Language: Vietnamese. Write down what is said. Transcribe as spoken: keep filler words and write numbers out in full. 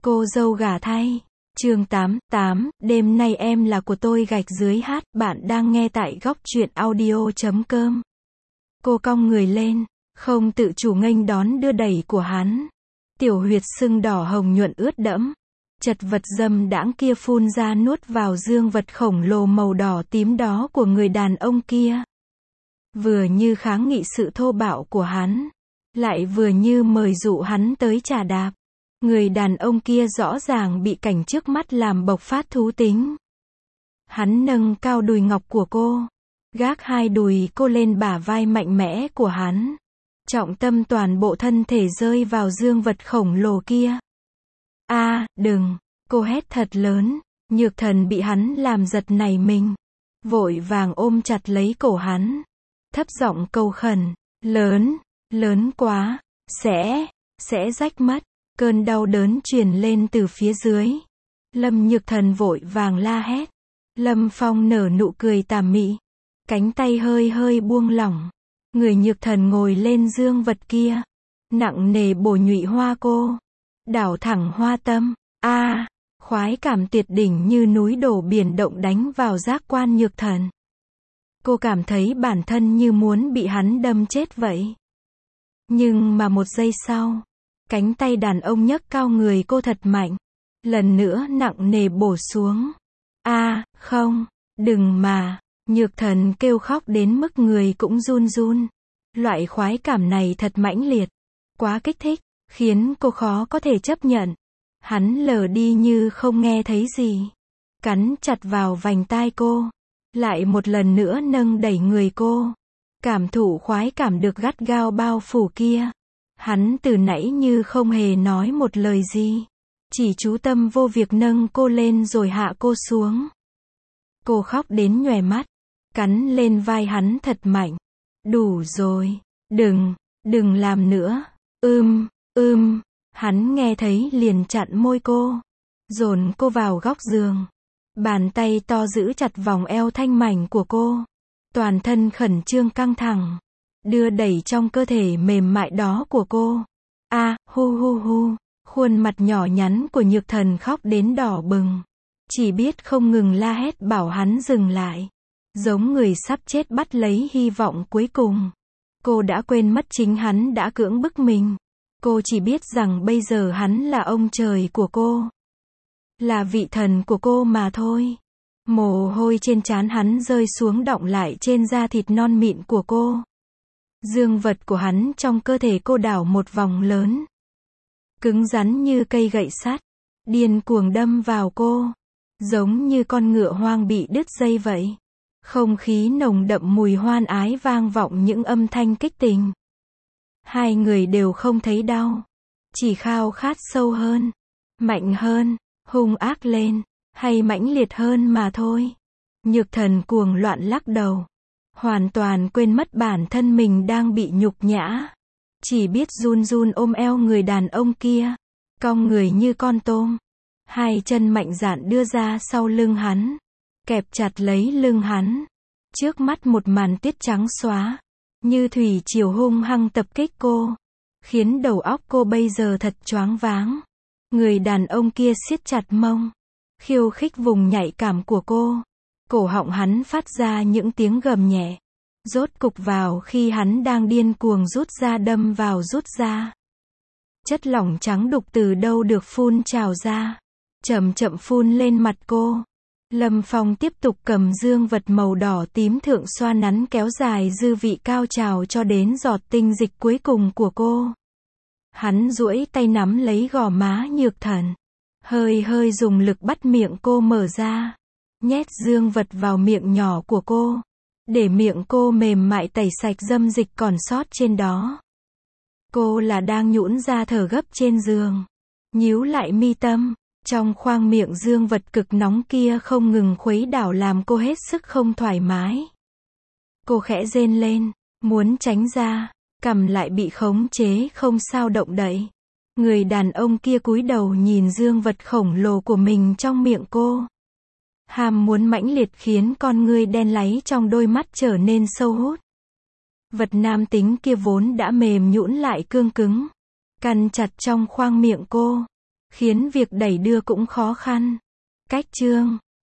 Cô dâu gả thay. Chương tám, tám, đêm nay em là của tôi gạch dưới hát, bạn đang nghe tại góc truyện audio chấm com. Cô cong người lên, không tự chủ nghênh đón đưa đẩy của hắn. Tiểu huyệt sưng đỏ hồng nhuận ướt đẫm. Chật vật dâm đãng kia phun ra nuốt vào dương vật khổng lồ màu đỏ tím đó của người đàn ông kia. Vừa như kháng nghị sự thô bạo của hắn, lại vừa như mời dụ hắn tới trà đạp. Người đàn ông kia rõ ràng bị cảnh trước mắt làm bộc phát thú tính. Hắn nâng cao đùi ngọc của cô, gác hai đùi cô lên bả vai mạnh mẽ của hắn. Trọng tâm toàn bộ thân thể rơi vào dương vật khổng lồ kia. A, à, đừng, cô hét thật lớn. Nhược Thần bị hắn làm giật nảy mình, vội vàng ôm chặt lấy cổ hắn, thấp giọng cầu khẩn, lớn, lớn quá, sẽ, sẽ rách mất. Cơn đau đớn truyền lên từ phía dưới. Lâm Nhược Thần vội vàng la hét. Lâm Phong nở nụ cười tà mị, cánh tay hơi hơi buông lỏng. Người Nhược Thần ngồi lên dương vật kia, nặng nề bổ nhụy hoa cô, đảo thẳng hoa tâm. A, à, khoái cảm tuyệt đỉnh như núi đổ biển động đánh vào giác quan Nhược Thần. Cô cảm thấy bản thân như muốn bị hắn đâm chết vậy. Nhưng mà một giây sau, cánh tay đàn ông nhấc cao người cô thật mạnh, lần nữa nặng nề bổ xuống. A, à, không, đừng mà. Nhược Thần kêu khóc đến mức người cũng run run. Loại khoái cảm này thật mãnh liệt, quá kích thích, khiến cô khó có thể chấp nhận. Hắn lờ đi như không nghe thấy gì, cắn chặt vào vành tai cô, lại một lần nữa nâng đẩy người cô. Cảm thụ khoái cảm được gắt gao bao phủ kia. Hắn từ nãy như không hề nói một lời gì, chỉ chú tâm vô việc nâng cô lên rồi hạ cô xuống. Cô khóc đến nhòe mắt, cắn lên vai hắn thật mạnh. Đủ rồi, đừng, đừng làm nữa. Ưm, ưm, hắn nghe thấy liền chặn môi cô, dồn cô vào góc giường. Bàn tay to giữ chặt vòng eo thanh mảnh của cô, toàn thân khẩn trương căng thẳng, đưa đẩy trong cơ thể mềm mại đó của cô. A, à, hu hu hu, khuôn mặt nhỏ nhắn của Nhược Thần khóc đến đỏ bừng, chỉ biết không ngừng la hét bảo hắn dừng lại, giống người sắp chết bắt lấy hy vọng cuối cùng. Cô đã quên mất chính hắn đã cưỡng bức mình. Cô chỉ biết rằng bây giờ hắn là ông trời của cô, là vị thần của cô mà thôi. Mồ hôi trên trán hắn rơi xuống đọng lại trên da thịt non mịn của cô. Dương vật của hắn trong cơ thể cô đảo một vòng lớn, cứng rắn như cây gậy sắt, điên cuồng đâm vào cô, giống như con ngựa hoang bị đứt dây vậy. Không khí nồng đậm mùi hoan ái vang vọng những âm thanh kích tình. Hai người đều không thấy đau, chỉ khao khát sâu hơn, mạnh hơn, hung ác lên, hay mãnh liệt hơn mà thôi. Nhược Thần cuồng loạn lắc đầu, hoàn toàn quên mất bản thân mình đang bị nhục nhã, chỉ biết run run ôm eo người đàn ông kia, cong người như con tôm, hai chân mạnh dạn đưa ra sau lưng hắn, kẹp chặt lấy lưng hắn. Trước mắt một màn tuyết trắng xóa, như thủy triều hung hăng tập kích cô, khiến đầu óc cô bây giờ thật choáng váng. Người đàn ông kia siết chặt mông, khiêu khích vùng nhạy cảm của cô. Cổ họng hắn phát ra những tiếng gầm nhẹ, rốt cục vào khi hắn đang điên cuồng rút ra đâm vào rút ra. Chất lỏng trắng đục từ đâu được phun trào ra, chậm chậm phun lên mặt cô. Lâm Phong tiếp tục cầm dương vật màu đỏ tím thượng xoa nắn kéo dài dư vị cao trào cho đến giọt tinh dịch cuối cùng của cô. Hắn duỗi tay nắm lấy gò má Nhược Thần, hơi hơi dùng lực bắt miệng cô mở ra, nhét dương vật vào miệng nhỏ của cô, để miệng cô mềm mại tẩy sạch dâm dịch còn sót trên đó. Cô là đang nhũn ra thở gấp trên giường, nhíu lại mi tâm, trong khoang miệng dương vật cực nóng kia không ngừng khuấy đảo làm cô hết sức không thoải mái. Cô khẽ rên lên, muốn tránh ra, cằm lại bị khống chế không sao động đậy. Người đàn ông kia cúi đầu nhìn dương vật khổng lồ của mình trong miệng cô. Ham muốn mãnh liệt khiến con ngươi đen láy trong đôi mắt trở nên sâu hút. Vật nam tính kia vốn đã mềm nhũn lại cương cứng, căn chặt trong khoang miệng cô, khiến việc đẩy đưa cũng khó khăn. Cách chương